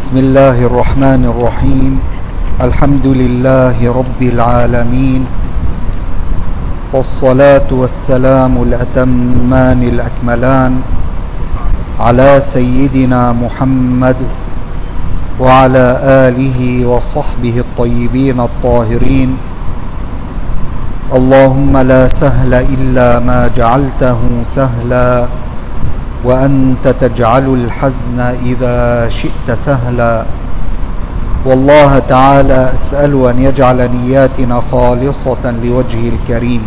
بسم الله الرحمن الرحيم. الحمد لله رب العالمين، والصلاة والسلام الأتمان الأكملان على سيدنا محمد وعلى آله وصحبه الطيبين الطاهرين. اللهم لا سهل إلا ما جعلته سهلا، وأنت تجعل الحزن إذا شئت سهلا. والله تعالى أسأل أن يجعل نياتنا خالصة لوجهه الكريم.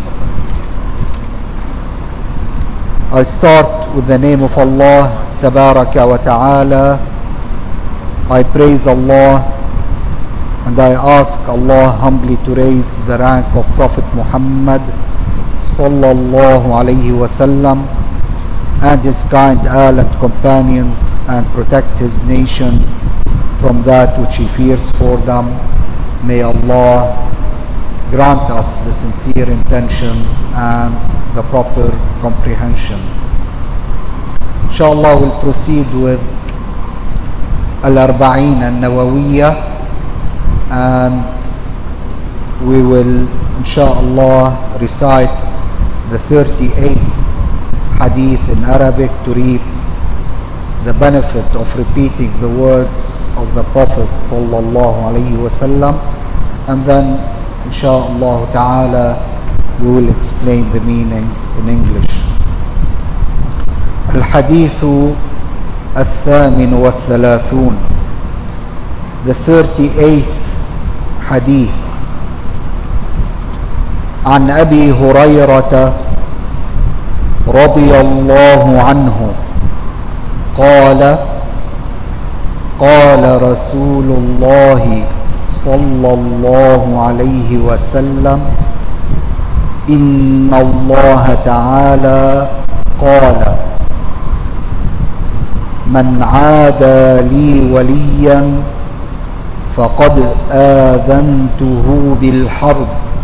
I start with the name of Allah Tabaraka wa Ta'ala. I praise Allah and I ask Allah humbly to raise the rank of Prophet Muhammad sallallahu alayhi wa sallam and his kind Ahl and companions, and protect his nation from that which he fears for them. May Allah grant us the sincere intentions and the proper comprehension. Inshallah, we'll proceed with Al-Arba'in An-Nawawiyya, and we will inshallah recite the 38th hadith in Arabic to reap the benefit of repeating the words of the Prophet sallallahu alaihi wasallam, and then inshallah ta'ala we will explain the meanings in English. الحديث الثامن والثلاثون, the 38th hadith. عن أبي هريرة رضي الله عنه قال قال رسول الله صلى الله عليه وسلم إن الله تعالى قال من عادى لي وليا فقد آذنته بالحرب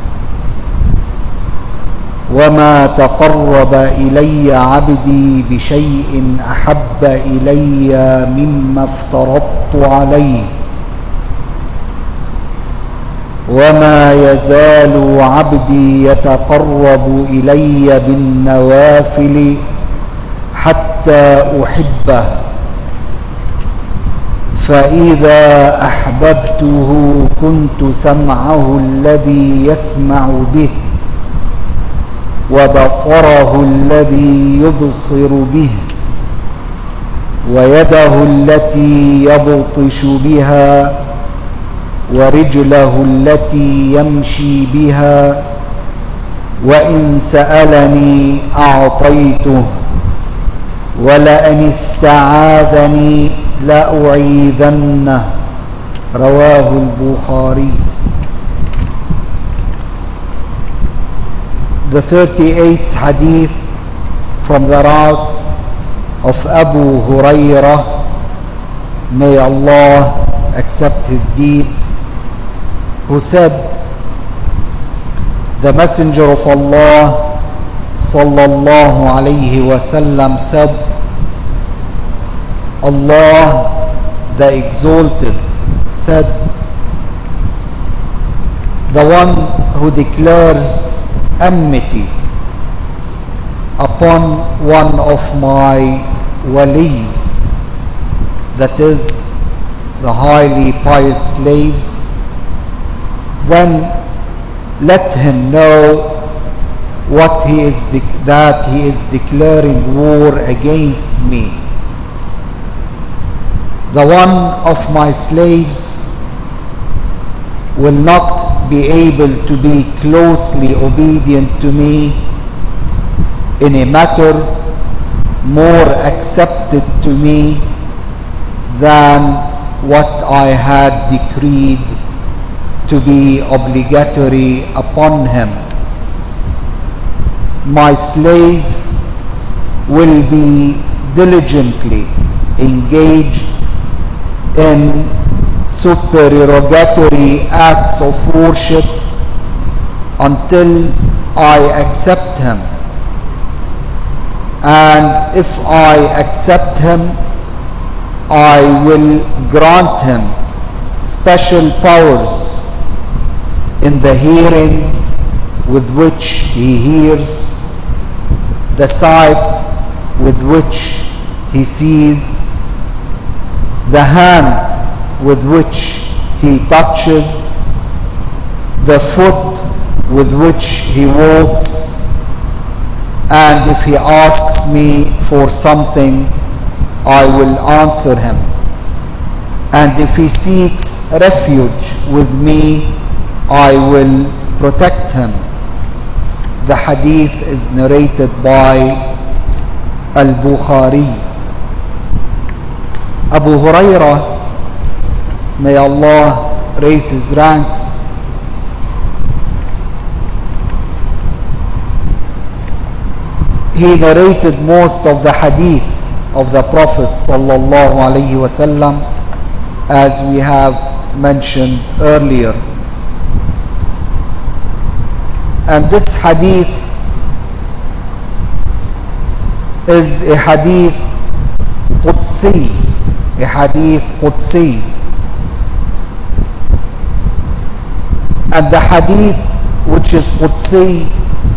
وما تقرب إلي عبدي بشيء أحب إلي مما افترضت عليه وما يزال عبدي يتقرب إلي بالنوافل حتى أحبه فإذا أحببته كنت سمعه الذي يسمع به وبصره الذي يبصر به ويده التي يبطش بها ورجله التي يمشي بها وإن سألني أعطيته ولئن استعاذني لأعيذنه. رواه البخاري. The 38th hadith from the route of Abu Hurairah, may Allah accept his deeds, who said, the Messenger of Allah sallallahu alayhi wasallam said, Allah the Exalted said, the one who declares enmity upon one of my walis, that is the highly pious slaves, then let him know what that he is declaring war against me. The one of my slaves will not be able to be closely obedient to me in a matter more accepted to me than what I had decreed to be obligatory upon him. My slave will be diligently engaged in supererogatory acts of worship until I accept him, and if I accept him, I will grant him special powers in the hearing with which he hears, the sight with which he sees, the hand with which he touches, the foot with which he walks, and if he asks me for something, I will answer him. And if he seeks refuge with me, I will protect him. The hadith is narrated by Al-Bukhari. Abu Hurairah, may Allah raise his ranks, he narrated most of the hadith of the Prophet sallallahu alaihi wasallam, as we have mentioned earlier. And this hadith is a hadith Qudsi, a hadith Qudsi. And the hadith which is Qudsi,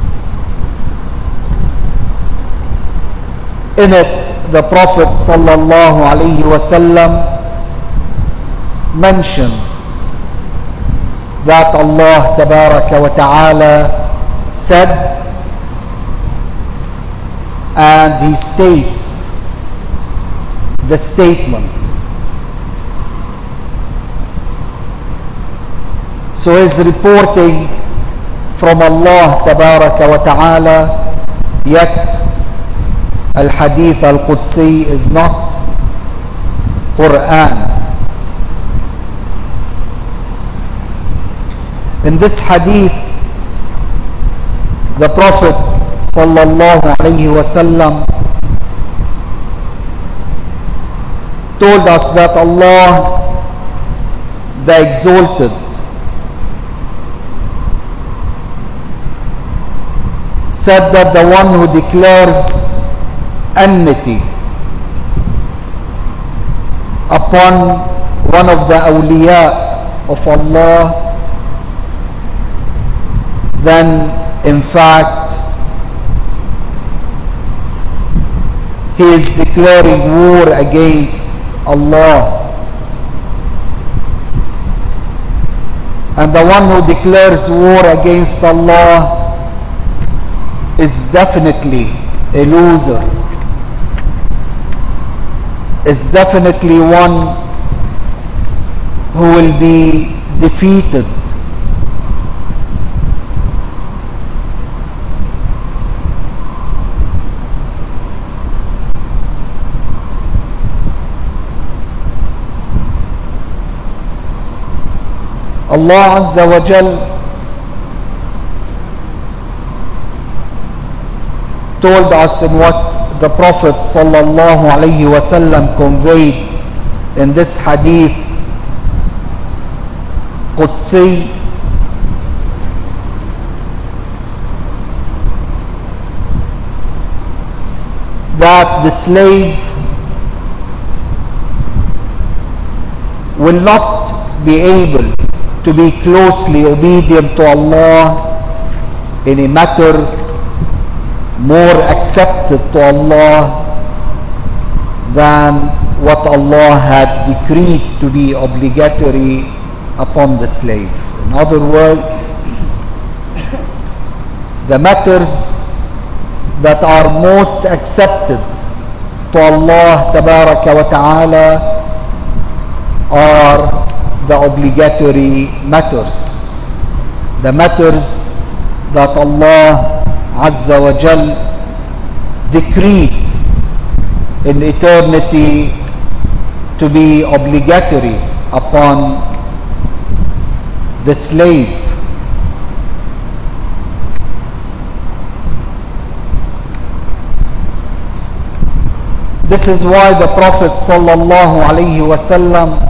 in it the Prophet sallallahu alaihi wasallam mentions that Allah tabaraka wa ta'ala said, and he states the statement. So he's reporting from Allah tabaraka wa ta'ala, yet Al-Hadith Al-Qudsi is not Quran. In this hadith, the Prophet sallallahu alaihi wasallam told us that Allah, the Exalted, said that the one who declares enmity upon one of the awliya of Allah, then in fact he is declaring war against Allah. And the one who declares war against Allah is definitely a loser, is definitely one who will be defeated. Allah Azza wa Jal told us in what the Prophet sallallahu alaihi wasallam conveyed in this hadith Qudsi, that the slave will not be able to be closely obedient to Allah in a matter more accepted to Allah than what Allah had decreed to be obligatory upon the slave. In other words, the matters that are most accepted to Allah tabaraka wa ta'ala are the obligatory matters, the matters that Allah Azza wa Jal decreed in eternity to be obligatory upon the slave. This is why the Prophet sallallahu alaihi wasallam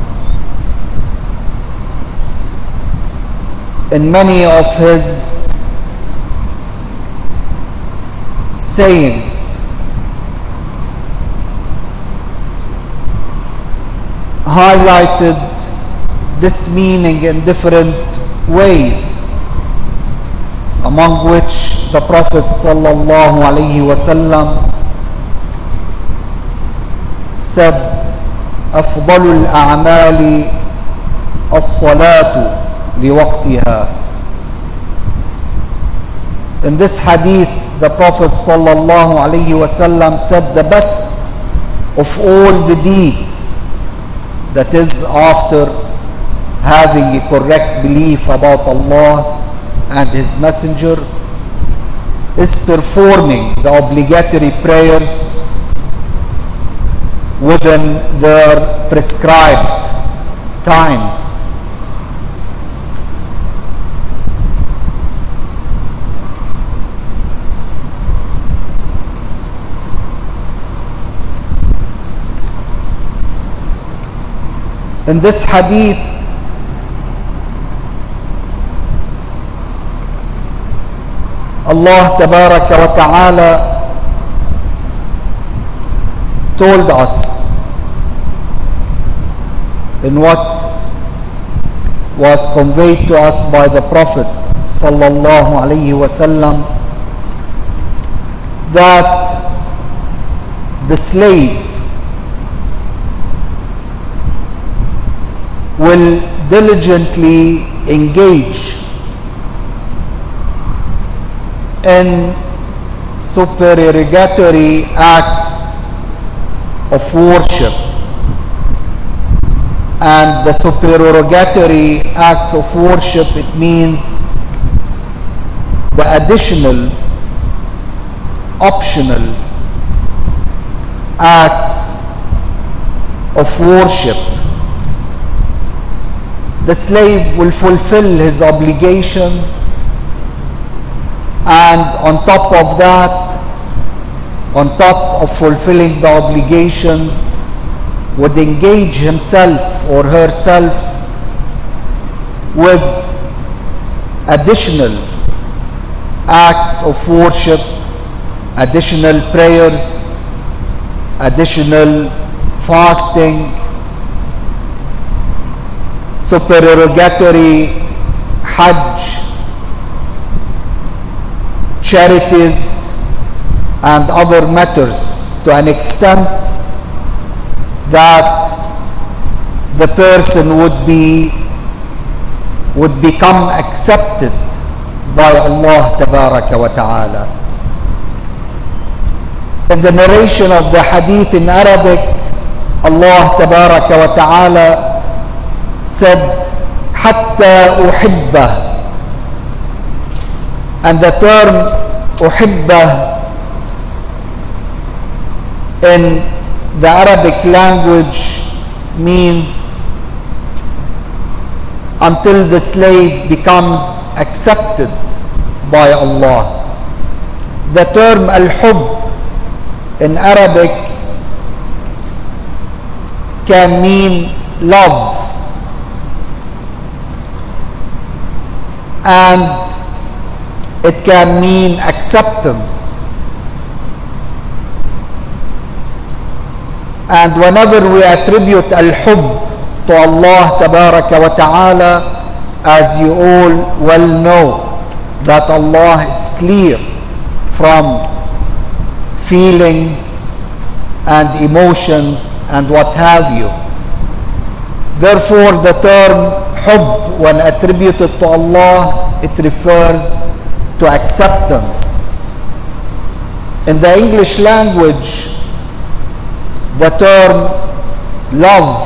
in many of his sayings highlighted this meaning in different ways, among which the Prophet sallallahu alaihi wasallam said, أفضل الأعمال الصلاة لوقتها. In this hadith, the Prophet sallallahu alaihi wasallam said the best of all the deeds, that is after having a correct belief about Allah and His Messenger, is performing the obligatory prayers within their prescribed times. In this hadith, Allah Tabaraka wa Ta'ala told us in what was conveyed to us by the Prophet sallallahu alaihi wasallam, that the slave will diligently engage in supererogatory acts of worship. And the supererogatory acts of worship, it means the additional, optional acts of worship. The slave will fulfill his obligations, and on top of that, on top of fulfilling the obligations, would engage himself or herself with additional acts of worship, additional prayers, additional fasting, supererogatory Hajj, charities, and other matters, to an extent that the person would become accepted by Allah Tabaraka wa Ta'ala. In the narration of the hadith in Arabic, Allah Tabaraka wa Ta'ala said, حتى أحبه, and the term أحبه in the Arabic language means until the slave becomes accepted by Allah. The term al-hub in Arabic can mean love, and it can mean acceptance. And whenever we attribute al-hub to Allah Tabaraka wa Ta'ala, as you all well know, that Allah is clear from feelings and emotions and what have you. Therefore, the term hub, when attributed to Allah, it refers to acceptance. In the English language, the term love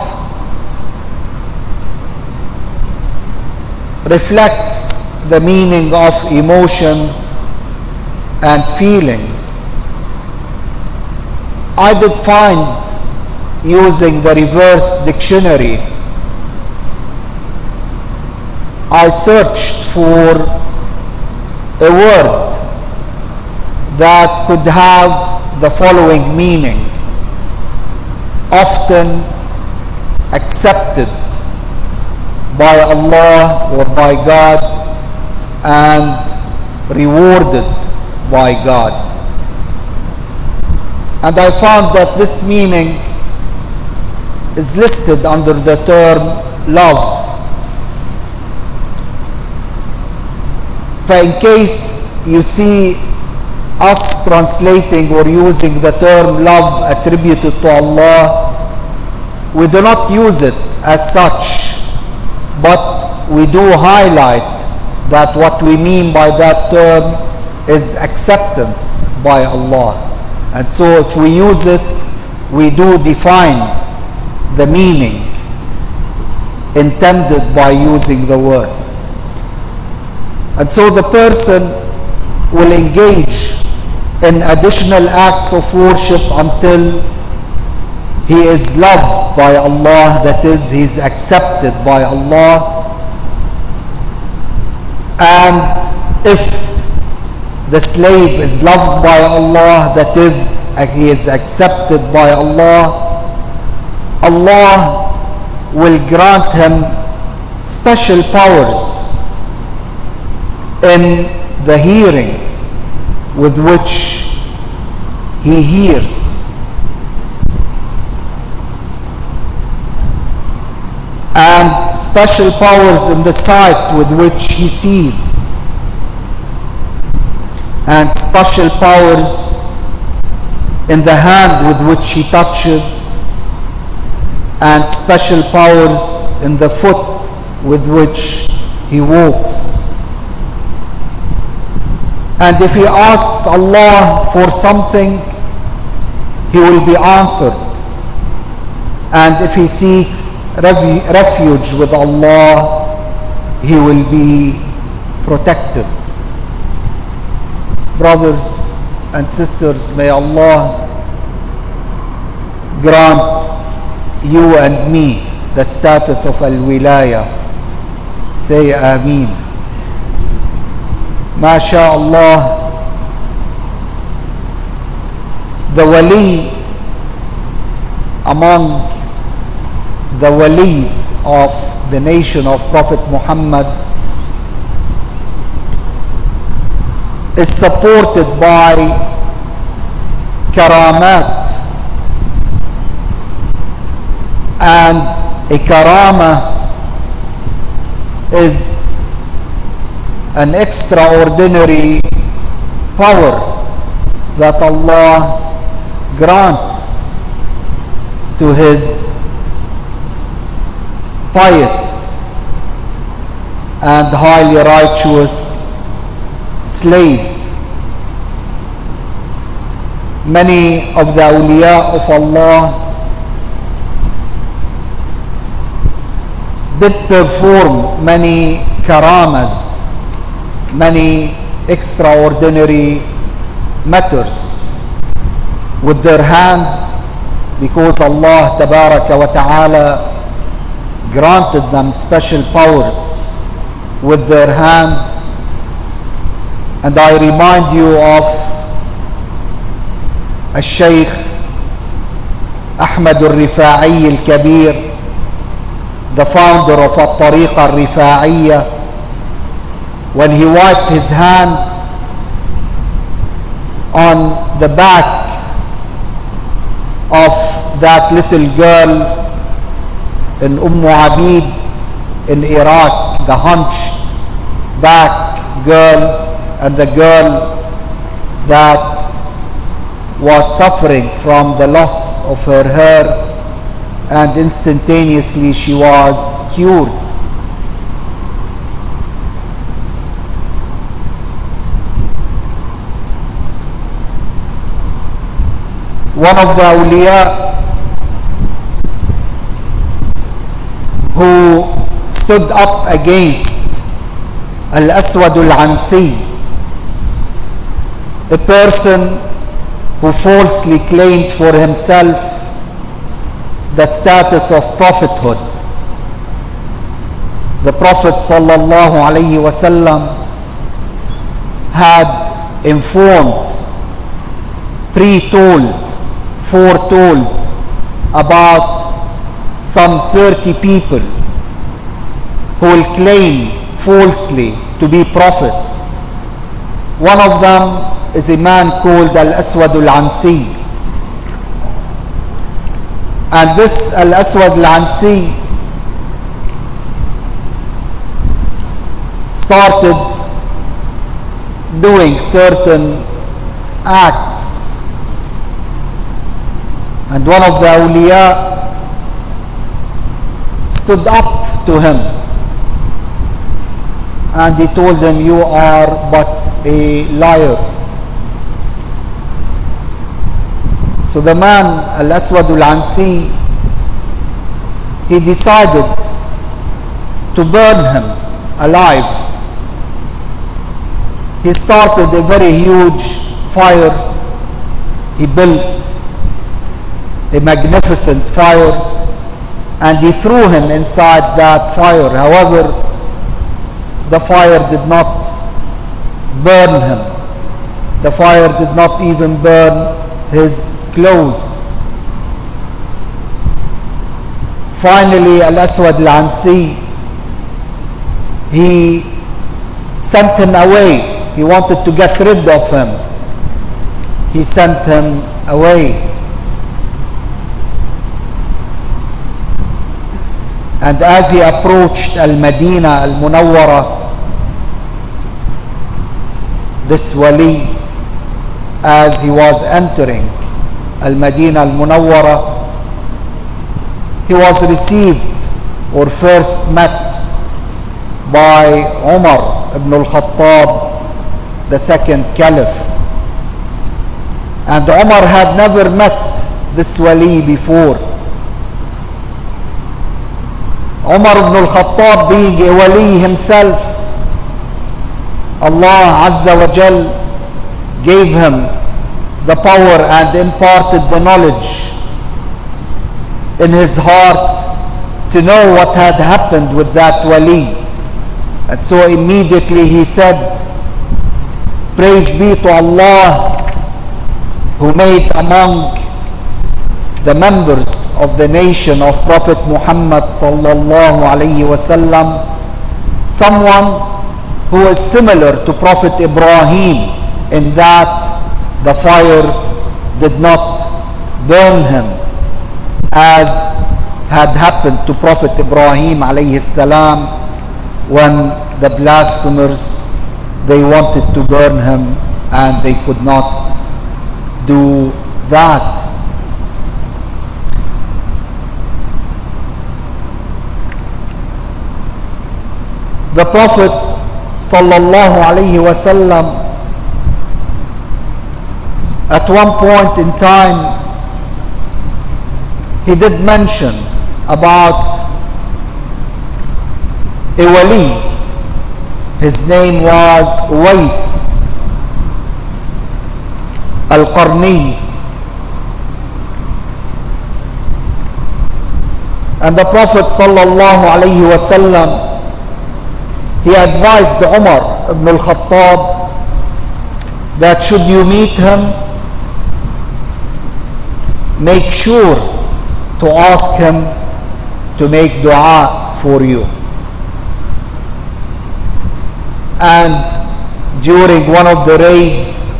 reflects the meaning of emotions and feelings. I did find, using the reverse dictionary, I searched for a word that could have the following meaning: often accepted by Allah or by God, and rewarded by God. And I found that this meaning is listed under the term love. In case you see us translating or using the term love attributed to Allah, we do not use it as such, but we do highlight that what we mean by that term is acceptance by Allah. And so if we use it, we do define the meaning intended by using the word. And so the person will engage in additional acts of worship until he is loved by Allah, that is, he is accepted by Allah. And if the slave is loved by Allah, that is, he is accepted by Allah, Allah will grant him special powers in the hearing with which he hears, and special powers in the sight with which he sees, and special powers in the hand with which he touches, and special powers in the foot with which he walks. And if he asks Allah for something, he will be answered. And if he seeks refuge with Allah, he will be protected. Brothers and sisters, may Allah grant you and me the status of al-wilaya. Say Ameen. MashaAllah, the wali among the walis of the nation of Prophet Muhammad is supported by karamat, and a karama is an extraordinary power that Allah grants to his pious and highly righteous slave. Many of the awliya of Allah did perform many karamas, many extraordinary matters with their hands, because Allah Tabaraka wa Ta'ala granted them special powers with their hands. And I remind you of Al-Shaykh Ahmad al-Rifa'i al-Kabir, the founder of At-Tariqa al-Rifa'iyya, when he wiped his hand on the back of that little girl in Abid in Iraq, the hunched back girl, and the girl that was suffering from the loss of her hair, and instantaneously she was cured. One of the awliya who stood up against Al-Aswad Al-Ansi, a person who falsely claimed for himself the status of prophethood. The Prophet sallallahu alaihi wasallam had informed, foretold about some 30 people who will claim falsely to be prophets. One of them is a man called Al-Aswad Al-Ansi. And this Al-Aswad Al-Ansi started doing certain acts, and one of the awliya stood up to him and he told him, "You are but a liar." So the man, Al-Aswad Al-Ansi, he decided to burn him alive. He started a very huge fire. He built a magnificent fire and he threw him inside that fire. However, the fire did not burn him. The fire did not even burn his clothes. Finally, Al-Aswad Al-Ansi, he sent him away. He wanted to get rid of him. He sent him away. And as he approached Al-Madinah Al-Munawwara, this wali, as he was entering Al-Madinah Al-Munawwara, he was received or first met by Umar ibn al-Khattab, the second caliph. And Umar had never met this wali before. Umar ibn al-Khattab, being a wali himself, Allah Azza wa Jal gave him the power and imparted the knowledge in his heart to know what had happened with that wali. And so immediately he said, "Praise be to Allah who made among the members of the nation of Prophet Muhammad sallallahu alaihi wasallam someone who is similar to Prophet Ibrahim, in that the fire did not burn him as had happened to Prophet Ibrahim alayhi salam when the blasphemers, they wanted to burn him and they could not do that." The Prophet sallallahu alaihi wasallam at one point in time, he did mention about a wali. His name was Uwais al-Qarni. And the Prophet sallallahu alaihi wasallam, he advised Umar ibn al-Khattab that should you meet him, make sure to ask him to make dua for you. And during one of the raids,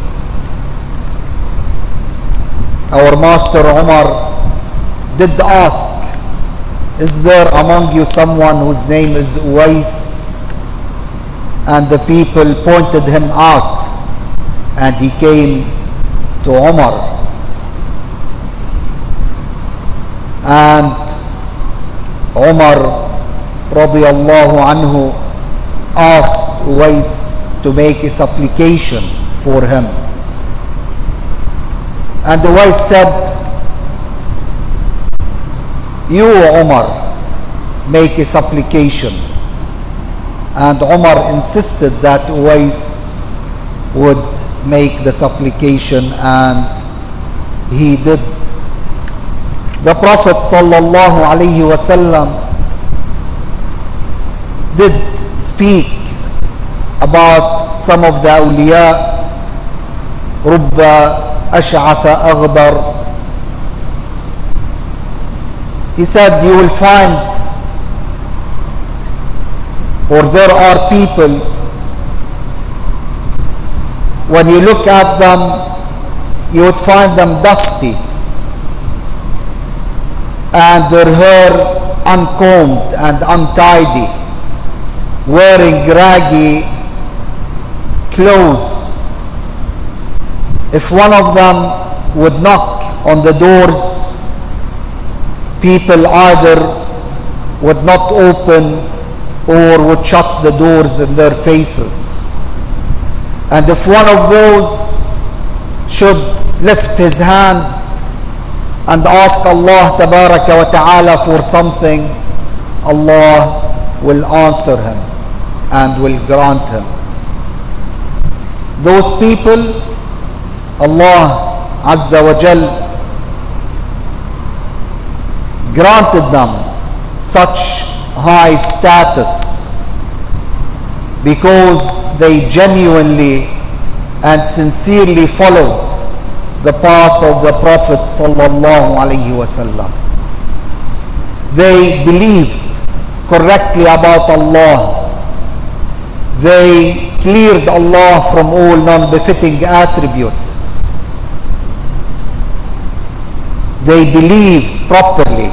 our Master Umar did ask, "Is there among you someone whose name is Uwais?" And the people pointed him out, and he came to Umar. And Umar radiyallahu anhu asked Uwais to make a supplication for him. And Uwais said, "You, Umar, make a supplication." And Umar insisted that Uwais would make the supplication, and he did. The Prophet sallallahu alaihi wasallam did speak about some of the awliya. Rubba ash'atha aghbar. He said, you will find, or there are people, when you look at them, you would find them dusty and their hair uncombed and untidy, wearing raggy clothes. If one of them would knock on the doors, people either would not open or would shut the doors in their faces. And if one of those should lift his hands and ask Allah Tabaraka wa Ta'ala for something, Allah will answer him and will grant him. Those people, Allah Azza wa Jal granted them such high status because they genuinely and sincerely followed the path of the Prophet sallallahu alaihi wasallam. They believed correctly about Allah. They cleared Allah from all non-befitting attributes. They believed properly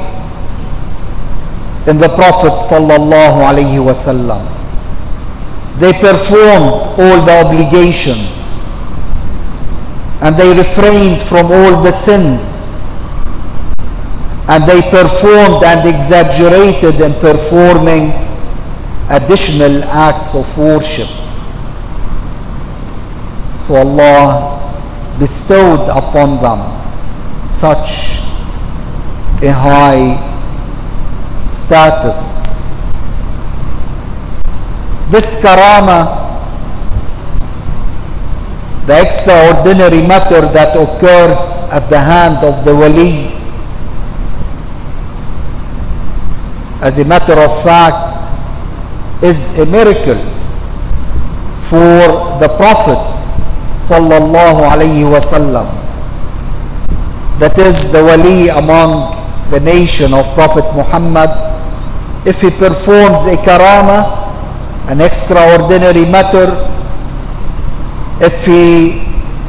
in the Prophet sallallahu alaihi wasallam. They performed all the obligations and they refrained from all the sins, and they performed and exaggerated in performing additional acts of worship. So Allah bestowed upon them such a high status. This karama, the extraordinary matter that occurs at the hand of the wali, as a matter of fact, is a miracle for the Prophet sallallahu alaihi wasallam. That is the wali among the nation of Prophet Muhammad. If he performs a karama, an extraordinary matter, if he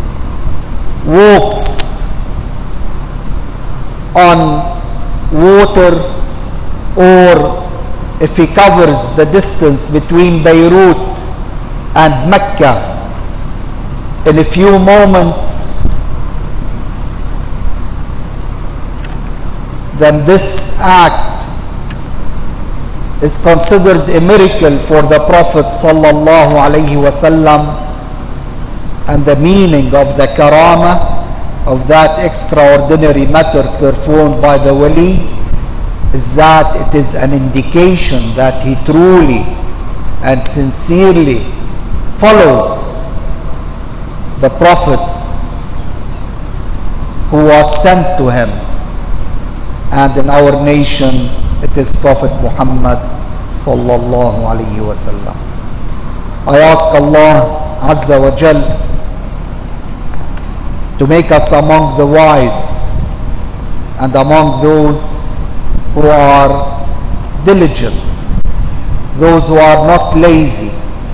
walks on water, or if he covers the distance between Beirut and Mecca in a few moments, then this act is considered a miracle for the Prophet sallallahu alaihi wasallam. And the meaning of the karama, of that extraordinary matter performed by the wali, is that it is an indication that he truly and sincerely follows the Prophet who was sent to him. And in our nation, it is Prophet Muhammad sallallahu alaihi wasallam. I ask Allah Azza wa Jal to make us among the wise and among those who are diligent, those who are not lazy,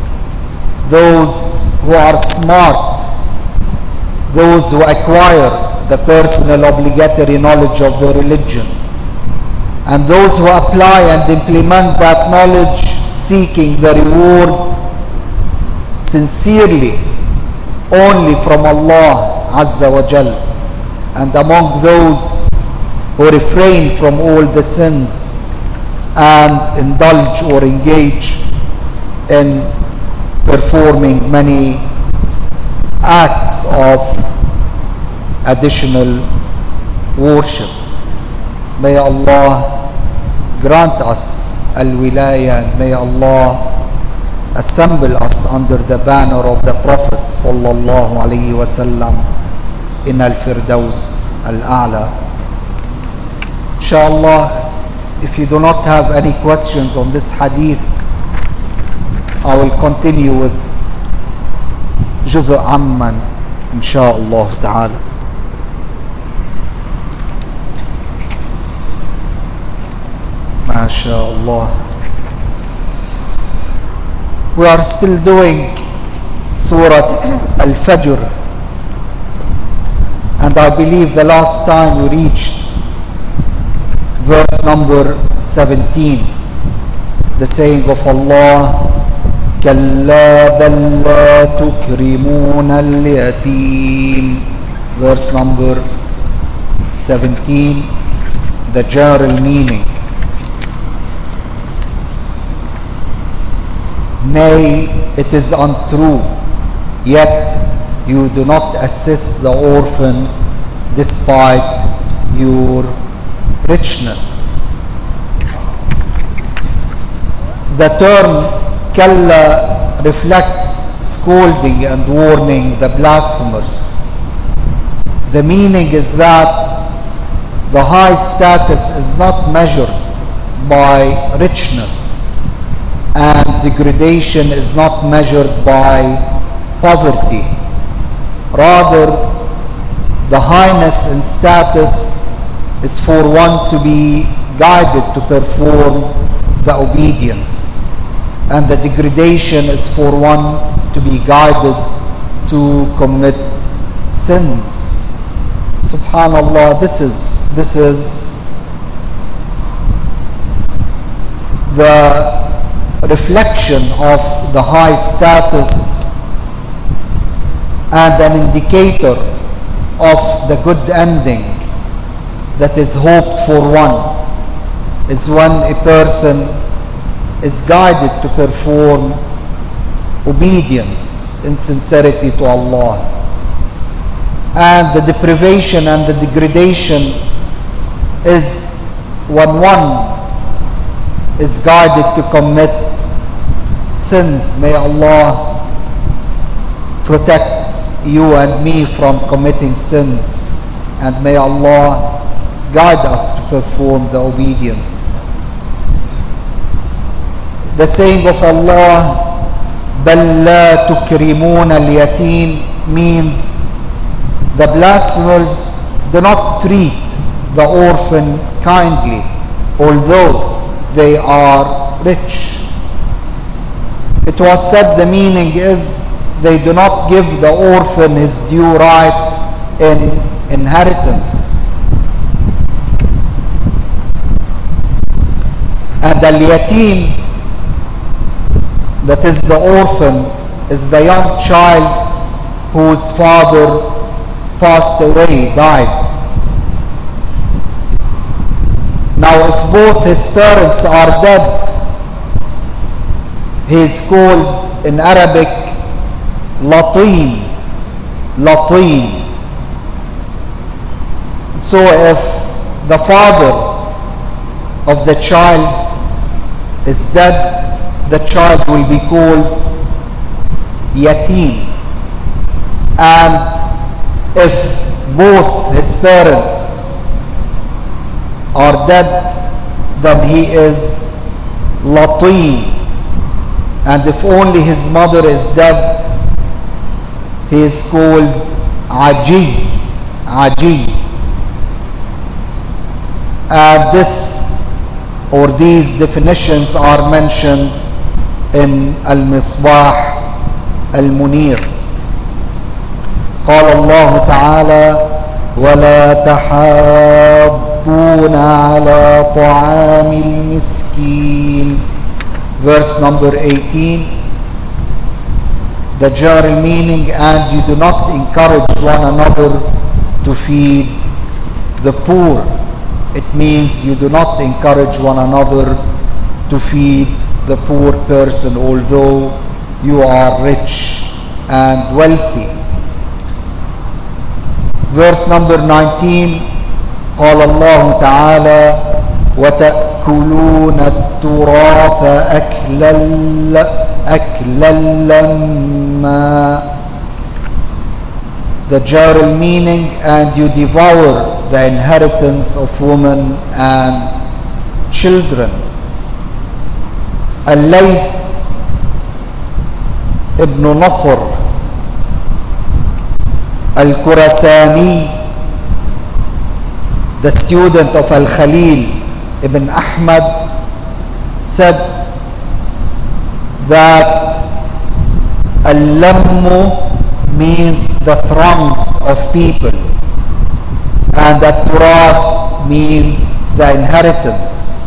those who are smart, those who acquire the personal obligatory knowledge of the religion, and those who apply and implement that knowledge seeking the reward sincerely only from Allah Azza wa Jal, and among those who refrain from all the sins and indulge or engage in performing many acts of additional worship. May Allah grant us al-wilaya, and may Allah assemble us under the banner of the Prophet sallallahu alaihi wasallam in al-Firdaus al-A'la. Inshallah, if you do not have any questions on this hadith, I will continue with Juz' Amman, inshallah ta'ala. MashaAllah. We are still doing Surah Al-Fajr, and I believe the last time we reached verse number 17, the saying of Allah, كَلَّا بَلْ لَا تُكْرِمُونَ الْيَتِيمِ, verse number 17, the general meaning. Nay, it is untrue, yet you do not assist the orphan despite your richness. The term Kalla reflects scolding and warning the blasphemers. The meaning is that the high status is not measured by richness, and degradation is not measured by poverty. Rather, the highness in status is for one to be guided to perform the obedience, and the degradation is for one to be guided to commit sins. Subhanallah, this is the reflection of the high status and an indicator of the good ending that is hoped for one is when a person is guided to perform obedience in sincerity to Allah. And the deprivation and the degradation is when one is guided to commit sins. May Allah protect you and me from committing sins, and may Allah guide us to perform the obedience. The saying of Allah, بَلْ لَا تُكْرِمُونَ الْيَتِيمِ, means the blasphemers do not treat the orphan kindly, although they are rich. It was said the meaning is they do not give the orphan his due right in inheritance. And al-yatim, that is the orphan, is the young child whose father passed away, died. Now, if both his parents are dead, he is called in Arabic latin. So if the father of the child is dead, the child will be called yatim. And if both his parents are dead, then he is latin. And if only his mother is dead, he is called aji. And these definitions are mentioned in Al-Misbah Al-Munir. قال الله تعالى ولا تحاضون على طعام المسكين, verse number 18. The general meaning, and you do not encourage one another to feed the poor. It means you do not encourage one another to feed the poor person, although you are rich and wealthy. Verse number 19, قال الله تعالى وتأكلون التراث أكلا لما. The general meaning, and you devour the inheritance of women and children. Al-Layth ibn Nasr Al-Khurasani, the student of Al-Khalil ibn Ahmad, said that Al-Lammu means the throngs of people, and At-Turath means the inheritance.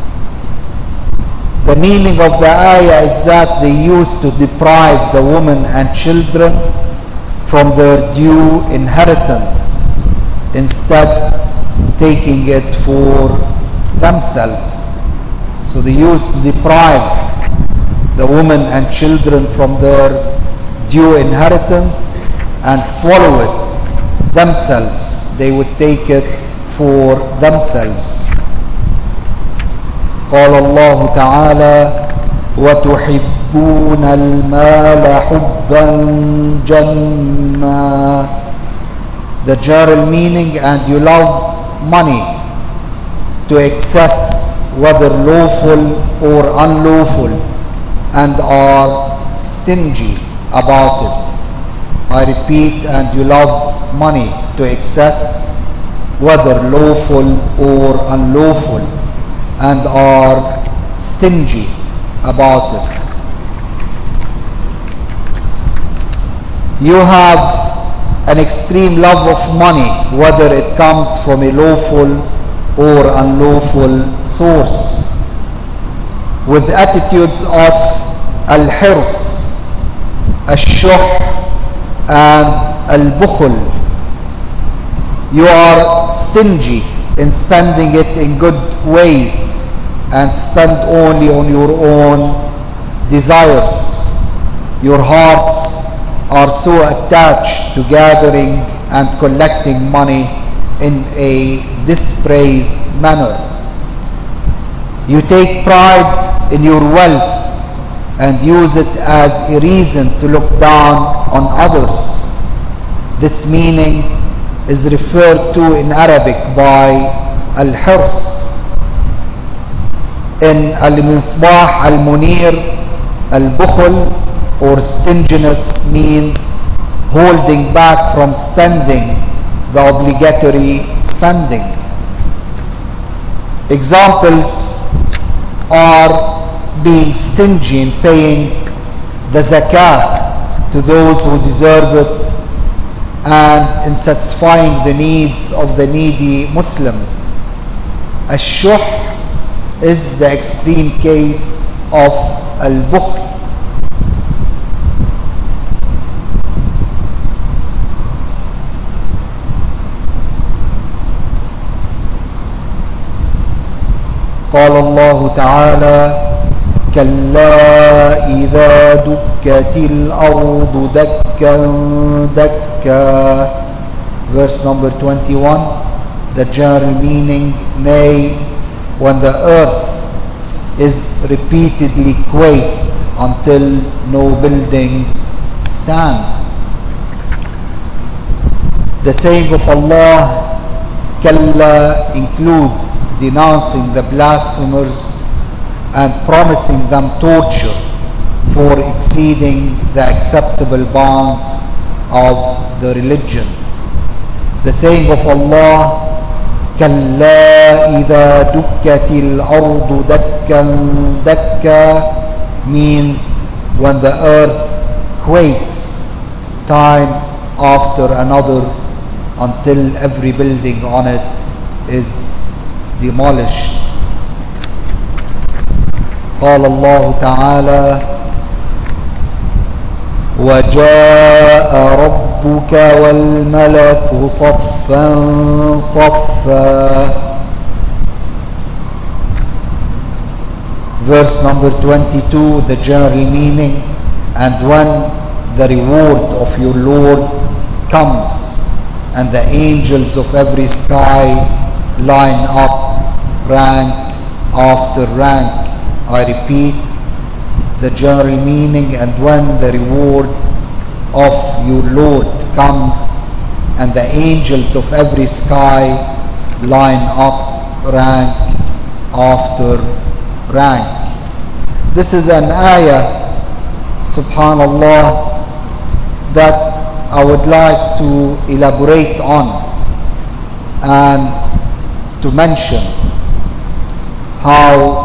The meaning of the ayah is that they used to deprive the women and children from their due inheritance, instead taking it for themselves. So they used to deprive the women and children from their due inheritance and swallow it themselves. They would take it for themselves. قال الله تعالى وتحبون المال حبا جما. The general meaning, and you love money to excess, whether lawful or unlawful, and are stingy about it. I repeat, and you love money to excess, whether lawful or unlawful, and are stingy about it. You have an extreme love of money, whether it comes from a lawful or unlawful source, with attitudes of al-hirs, al-shuh, and al-bukhl. You are stingy in spending it in good ways and spend only on your own desires. Your hearts are so attached to gathering and collecting money in a dispraised manner. You take pride in your wealth and use it as a reason to look down on others. This meaning is referred to in Arabic by al-hirs. In al-misbah al-munir, al-bukhl or stinginess means holding back from spending the obligatory spending. Examples are being stingy in paying the zakah to those who deserve it, and in satisfying the needs of the needy Muslims. Ash-shuh is the extreme case of al-bukhl. قال الله تعالى كلا إذا دكت الأرض دكا دكا. Verse number 21, the general meaning, nay, when the earth is repeatedly quaked until no buildings stand. The saying of Allah, Kalla, includes denouncing the blasphemers and promising them torture for exceeding the acceptable bounds of the religion. The saying of Allah, Kalla idha dukkatil ardu dakkan dakka, means when the earth quakes time after another until every building on it is demolished. قال الله تعالى وجاء ربك والملك صفا صفا. Verse number 22, the general meaning, and when the reward of your Lord comes and the angels of every sky line up rank after rank. I repeat, the general meaning, and when the reward of your Lord comes and the angels of every sky line up rank after rank. This is an ayah, subhanallah, that I would like to elaborate on and to mention how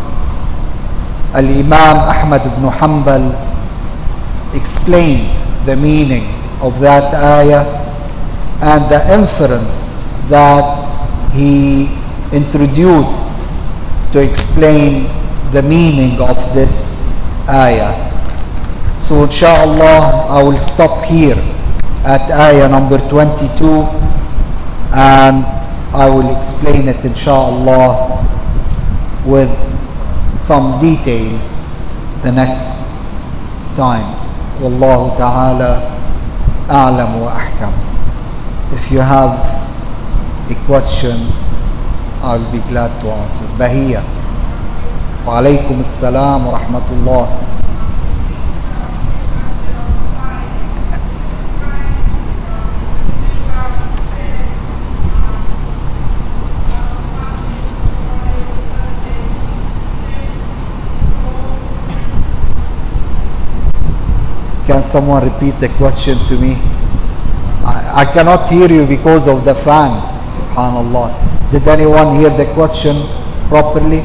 Al-Imam Ahmad ibn Hanbal explained the meaning of that ayah and the inference that he introduced to explain the meaning of this ayah. So inshallah I will stop here at ayah number 22 and I will explain it inshallah with some details the next time. Wallahu ta'ala a'lam wa ahkam. If you have a question, I'll be glad to answer. Bahia. Wa alaykum assalam wa rahmatullah. Can someone repeat the question to me? I cannot hear you because of the fan. Subhanallah. Did anyone hear the question properly?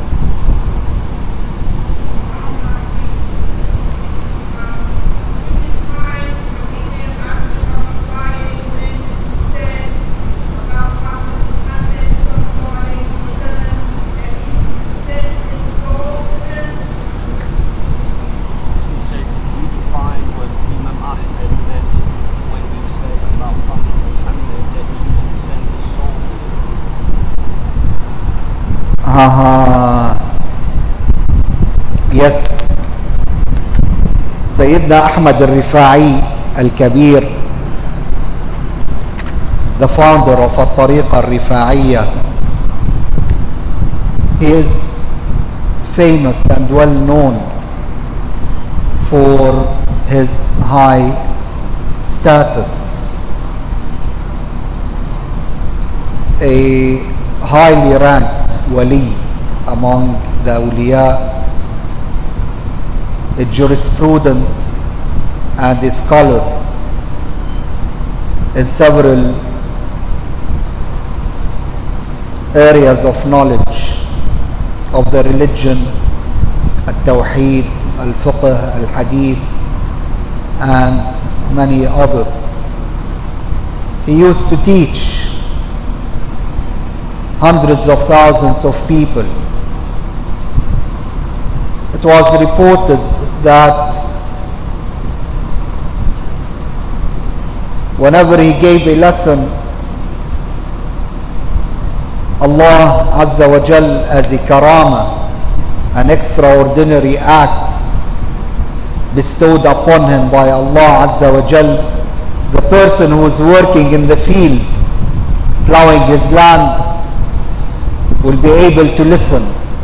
Yes, Sayyidina Ahmad al-Rifa'i al-Kabir, the founder of al-Tariqa al-Rifa'iyya, he is famous and well known for his high status, a highly ranked wali among the awliya, a jurisprudent and a scholar in several areas of knowledge of the religion, al-Tawheed, al-Fiqh, al-Hadith, and many other. He used to teach hundreds of thousands of people. It was reported that whenever he gave a lesson, Allah Azza wa Jal, as a karama, an extraordinary act bestowed upon him by Allah Azza wa Jal, the person who is working in the field, plowing his land, will be able to listen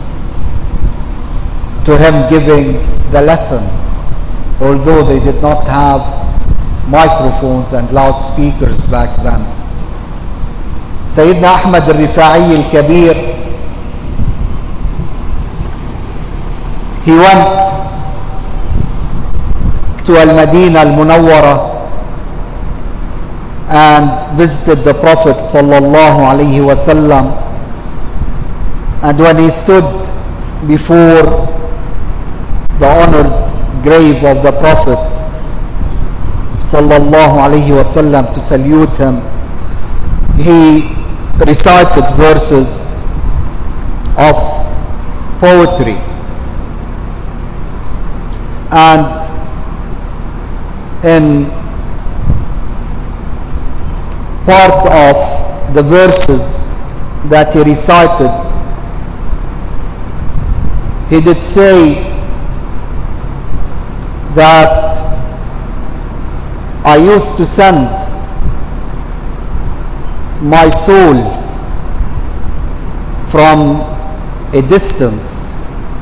to him giving the lesson, although they did not have microphones and loudspeakers back then. Sayyidina Ahmad al-Rifa'i al-Kabir, he went to Al-Madinah al-Munawwara and visited the Prophet sallallahu alaihi wasallam, and when he stood before the honored grave of the Prophet sallallahu alaihi wasallam to salute him, he recited verses of poetry, and in part of the verses that he recited, he did say that I used to send my soul from a distance.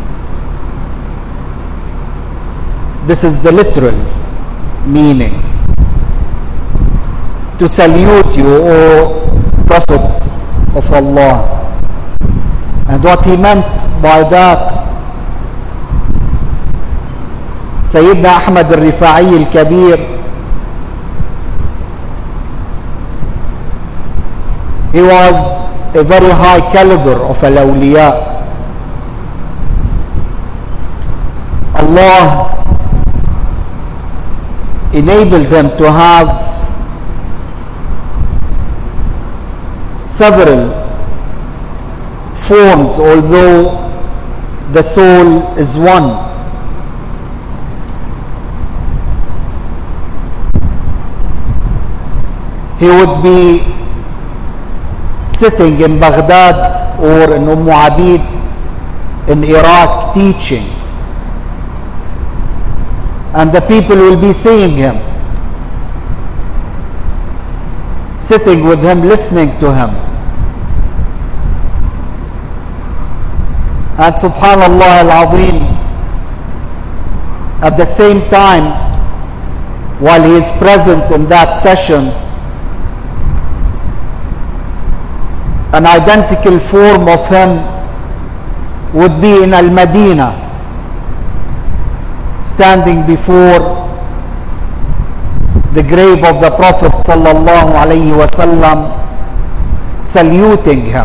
This is the literal meaning. To salute you, O Prophet of Allah. And what he meant by that, Sayyidina Ahmad al-Rifa'i al-Kabir, he was a very high caliber of al-awliya. Allah enabled them to have several forms, although the soul is one. He would be sitting in Baghdad or in Abid in Iraq teaching, and the people will be seeing him, sitting with him, listening to him. And subhanallah al-azim, at the same time, while he is present in that session, an identical form of him would be in Al-Madinah, standing before the grave of the Prophet sallallahu alaihi wasallam, saluting him.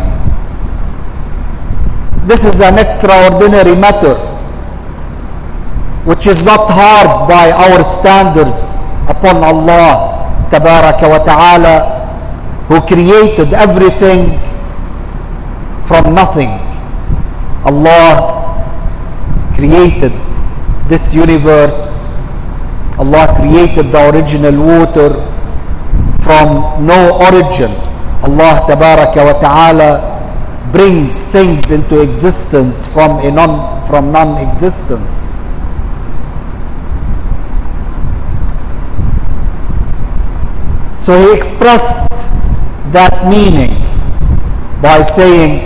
This is an extraordinary matter which is not hard by our standards upon Allah tabaraka wa ta'ala, who created everything from nothing. Allah created this universe. Allah created the original water from no origin. Allah tabaraka wa ta'ala brings things into existence from non-existence. So he expressed that meaning by saying,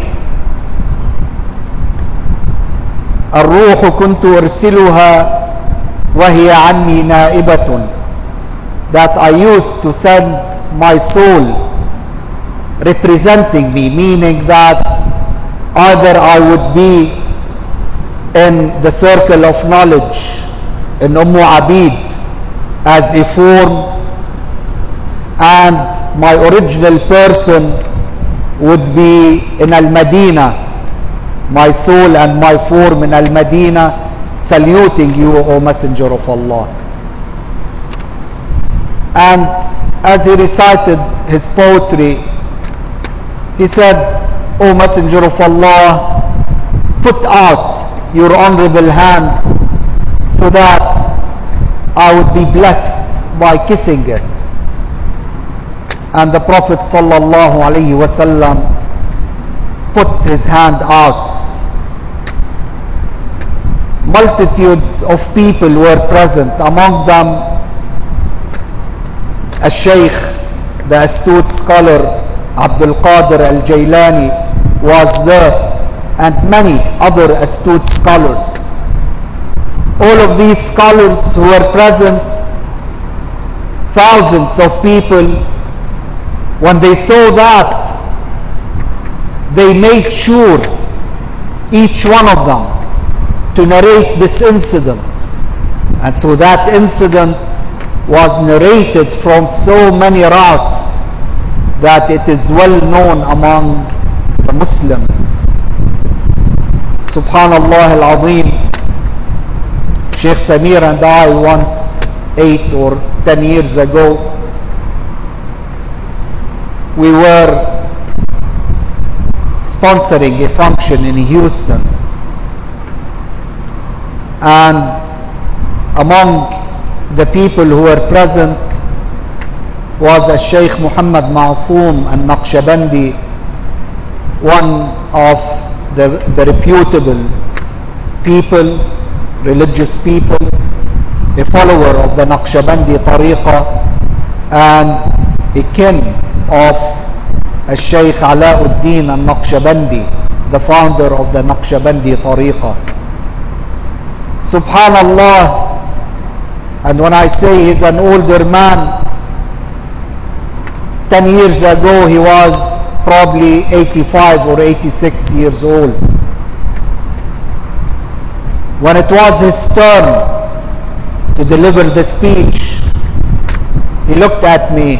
الروح كنت أرسلها وهي عني نائبة, that I used to send my soul representing me, meaning that either I would be in the circle of knowledge in Abid as a form, and my original person would be in Al-Madinah, my soul and my form in Al-Madinah, saluting you, O Messenger of Allah. And as he recited his poetry, he said, O Messenger of Allah, put out your honorable hand so that I would be blessed by kissing it. And the Prophet sallallahu alaihi wasallam put his hand out. Multitudes of people were present, among them a Shaykh, the astute scholar Abdul Qadir al-Jailani was there, and many other astute scholars. All of these scholars who were present, thousands of people, when they saw that, they made sure, each one of them, to narrate this incident. And so that incident was narrated from so many routes that it is well known among the Muslims. Subhanallah al-Azim, Sheikh Samir and I once, 8 or 10 years ago, we were sponsoring a function in Houston, and among the people who were present was a Sheikh Muhammad Ma'soom al-Naqshbandi, one of the reputable people, religious people, a follower of the Naqshbandi Tariqa, and a kin of Sheikh Alauddin al-Naqshbandi, the founder of the Naqshbandi Tariqa. Subhanallah. And when I say he's an older man, 10 years ago he was probably 85 or 86 years old. When it was his turn to deliver the speech, he looked at me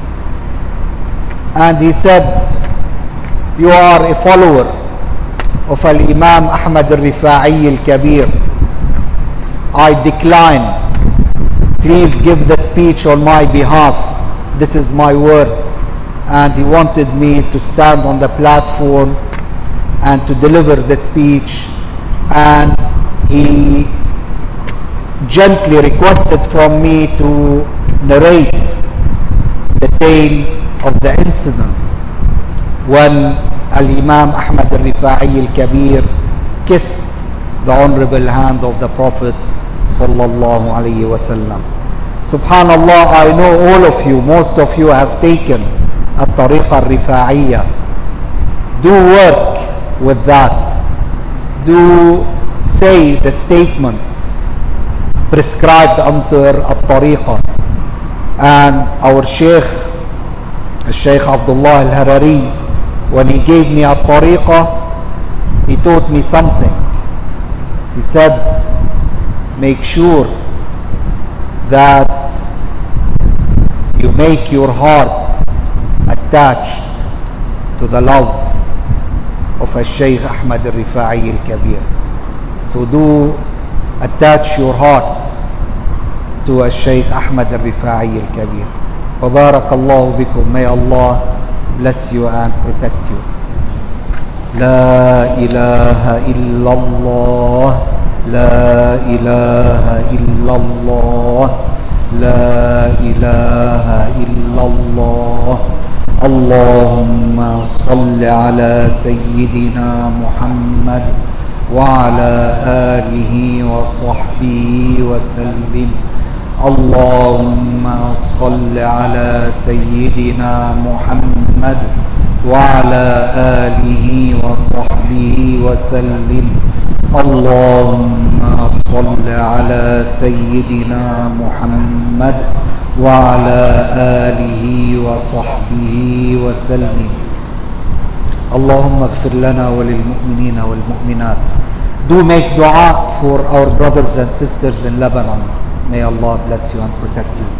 and he said, "You are a follower of Al-Imam Ahmad al-Rifa'i al-Kabir. I decline. Please give the speech on my behalf. This is my word." And he wanted me to stand on the platform and to deliver the speech, and he gently requested from me to narrate the tale of the incident when Al-Imam Ahmad al-Rifa'i al-Kabir kissed the honorable hand of the Prophet sallallahu alayhi wasallam. Subhanallah, I know all of you, most of you have taken At-Tariqa al-Rifa'iyya. Do work with that. Do say the statements prescribed under At-Tariqa. And our Sheikh Abdullah al-Harari, when he gave me At-Tariqa, he taught me something. He said, make sure that you make your heart attached to the love of Al-Shaykh Ahmad al-Rifa'i al-Kabir. So do attach your hearts to Al-Shaykh Ahmad al-Rifa'i al-Kabir. Wa barakallahu bikum. May Allah bless you and protect you. La ilaha illallah, la ilaha illallah, la ilaha illallah. Allahumma salli ala Sayyidina Muhammad wa ala alihi wa sahbihi wa sallim. Allahumma salli ala Sayyidina Muhammad وعلى آله وصحبه وسلم. اللهم صل على سيدنا محمد وعلى آله وصحبه وسلم. اللهم اغفر لنا وللمؤمنين والمؤمنات. Do make dua for our brothers and sisters in Lebanon. May Allah bless you and protect you.